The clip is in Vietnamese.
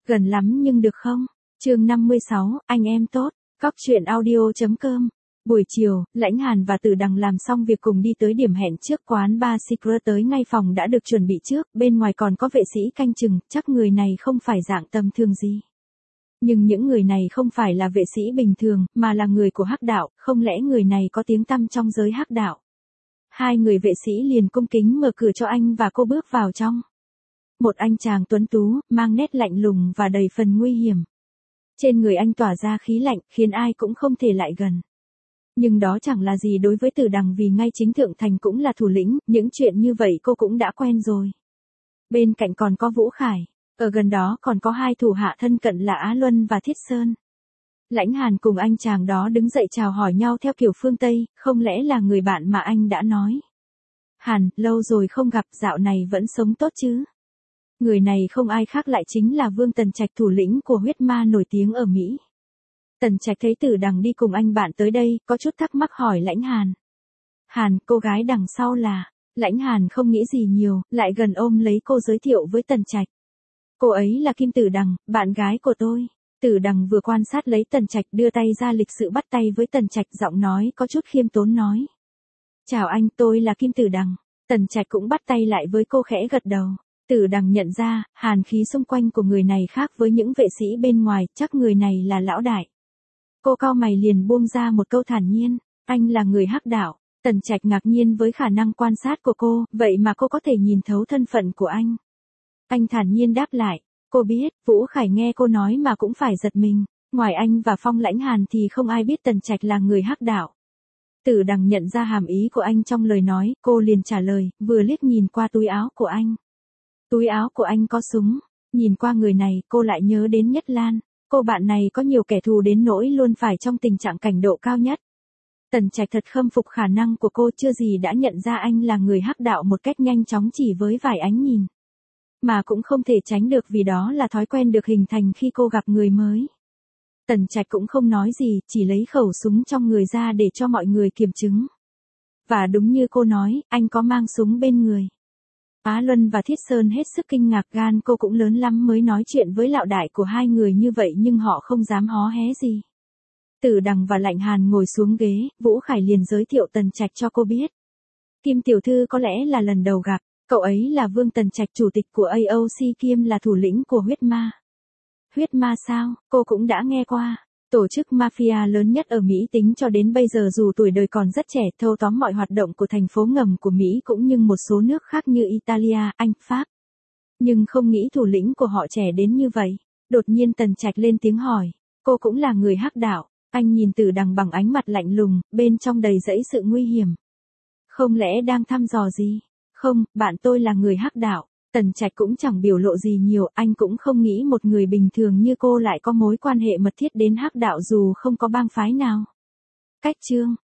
Gần lắm nhưng được không? Chương 56, anh em tốt. Cóc truyện audio.com. Buổi chiều, Lãnh Hàn và Tử Đằng làm xong việc cùng đi tới điểm hẹn trước quán bar Secret, tới ngay phòng đã được chuẩn bị trước, bên ngoài còn có vệ sĩ canh chừng, chắc người này không phải dạng tầm thường gì. Nhưng những người này không phải là vệ sĩ bình thường, mà là người của Hắc đạo, không lẽ người này có tiếng tăm trong giới Hắc đạo? Hai người vệ sĩ liền cung kính mở cửa cho anh và cô bước vào trong. Một anh chàng tuấn tú, mang nét lạnh lùng và đầy phần nguy hiểm. Trên người anh tỏa ra khí lạnh, khiến ai cũng không thể lại gần. Nhưng đó chẳng là gì đối với Tử Đằng, vì ngay chính Thượng Thành cũng là thủ lĩnh, những chuyện như vậy cô cũng đã quen rồi. Bên cạnh còn có Vũ Khải, ở gần đó còn có hai thủ hạ thân cận là Á Luân và Thiết Sơn. Lãnh Hàn cùng anh chàng đó đứng dậy chào hỏi nhau theo kiểu phương Tây, không lẽ là người bạn mà anh đã nói. Hàn, lâu rồi không gặp, dạo này vẫn sống tốt chứ? Người này không ai khác lại chính là Vương Tần Trạch, thủ lĩnh của huyết ma nổi tiếng ở Mỹ. Tần Trạch thấy Tử Đằng đi cùng anh bạn tới đây, có chút thắc mắc hỏi Lãnh Hàn. Hàn, cô gái đằng sau là... Lãnh Hàn không nghĩ gì nhiều, lại gần ôm lấy cô giới thiệu với Tần Trạch. Cô ấy là Kim Tử Đằng, bạn gái của tôi. Tử Đằng vừa quan sát lấy Tần Trạch, đưa tay ra lịch sự bắt tay với Tần Trạch, giọng nói có chút khiêm tốn nói. Chào anh, tôi là Kim Tử Đằng. Tần Trạch cũng bắt tay lại với cô, khẽ gật đầu. Tử Đằng nhận ra, hàn khí xung quanh của người này khác với những vệ sĩ bên ngoài, chắc người này là lão đại. Cô cau mày liền buông ra một câu thản nhiên, anh là người Hắc đạo. Tần Trạch ngạc nhiên với khả năng quan sát của cô, vậy mà cô có thể nhìn thấu thân phận của anh. Anh thản nhiên đáp lại, cô biết. Vũ Khải nghe cô nói mà cũng phải giật mình, ngoài anh và Phong Lãnh Hàn thì không ai biết Tần Trạch là người Hắc đạo. Tử Đằng nhận ra hàm ý của anh trong lời nói, cô liền trả lời, vừa liếc nhìn qua túi áo của anh. Túi áo của anh có súng. Nhìn qua người này, cô lại nhớ đến Nhất Lan. Cô bạn này có nhiều kẻ thù đến nỗi luôn phải trong tình trạng cảnh độ cao nhất. Tần Trạch thật khâm phục khả năng của cô, chưa gì đã nhận ra anh là người Hắc đạo một cách nhanh chóng chỉ với vài ánh nhìn. Mà cũng không thể tránh được vì đó là thói quen được hình thành khi cô gặp người mới. Tần Trạch cũng không nói gì, chỉ lấy khẩu súng trong người ra để cho mọi người kiểm chứng. Và đúng như cô nói, anh có mang súng bên người. Á Luân và Thiết Sơn hết sức kinh ngạc, gan cô cũng lớn lắm mới nói chuyện với lão đại của hai người như vậy, nhưng họ không dám hó hé gì. Tử Đằng và Lãnh Hàn ngồi xuống ghế, Vũ Khải liền giới thiệu Tần Trạch cho cô biết. Kim tiểu thư có lẽ là lần đầu gặp, cậu ấy là Vương Tần Trạch, chủ tịch của AOC, kiêm là thủ lĩnh của huyết ma. Huyết ma sao, cô cũng đã nghe qua. Tổ chức mafia lớn nhất ở Mỹ tính cho đến bây giờ, dù tuổi đời còn rất trẻ, thâu tóm mọi hoạt động của thành phố ngầm của Mỹ cũng như một số nước khác như Italia, Anh, Pháp. Nhưng không nghĩ thủ lĩnh của họ trẻ đến như vậy. Đột nhiên Tần Trạch lên tiếng hỏi, cô cũng là người Hắc đạo. Anh nhìn Tử Đằng bằng ánh mặt lạnh lùng, bên trong đầy dẫy sự nguy hiểm. Không lẽ đang thăm dò gì? Không, bạn tôi là người Hắc đạo. Tần Trạch cũng chẳng biểu lộ gì nhiều, anh cũng không nghĩ một người bình thường như cô lại có mối quan hệ mật thiết đến Hắc đạo dù không có bang phái nào. Cách chương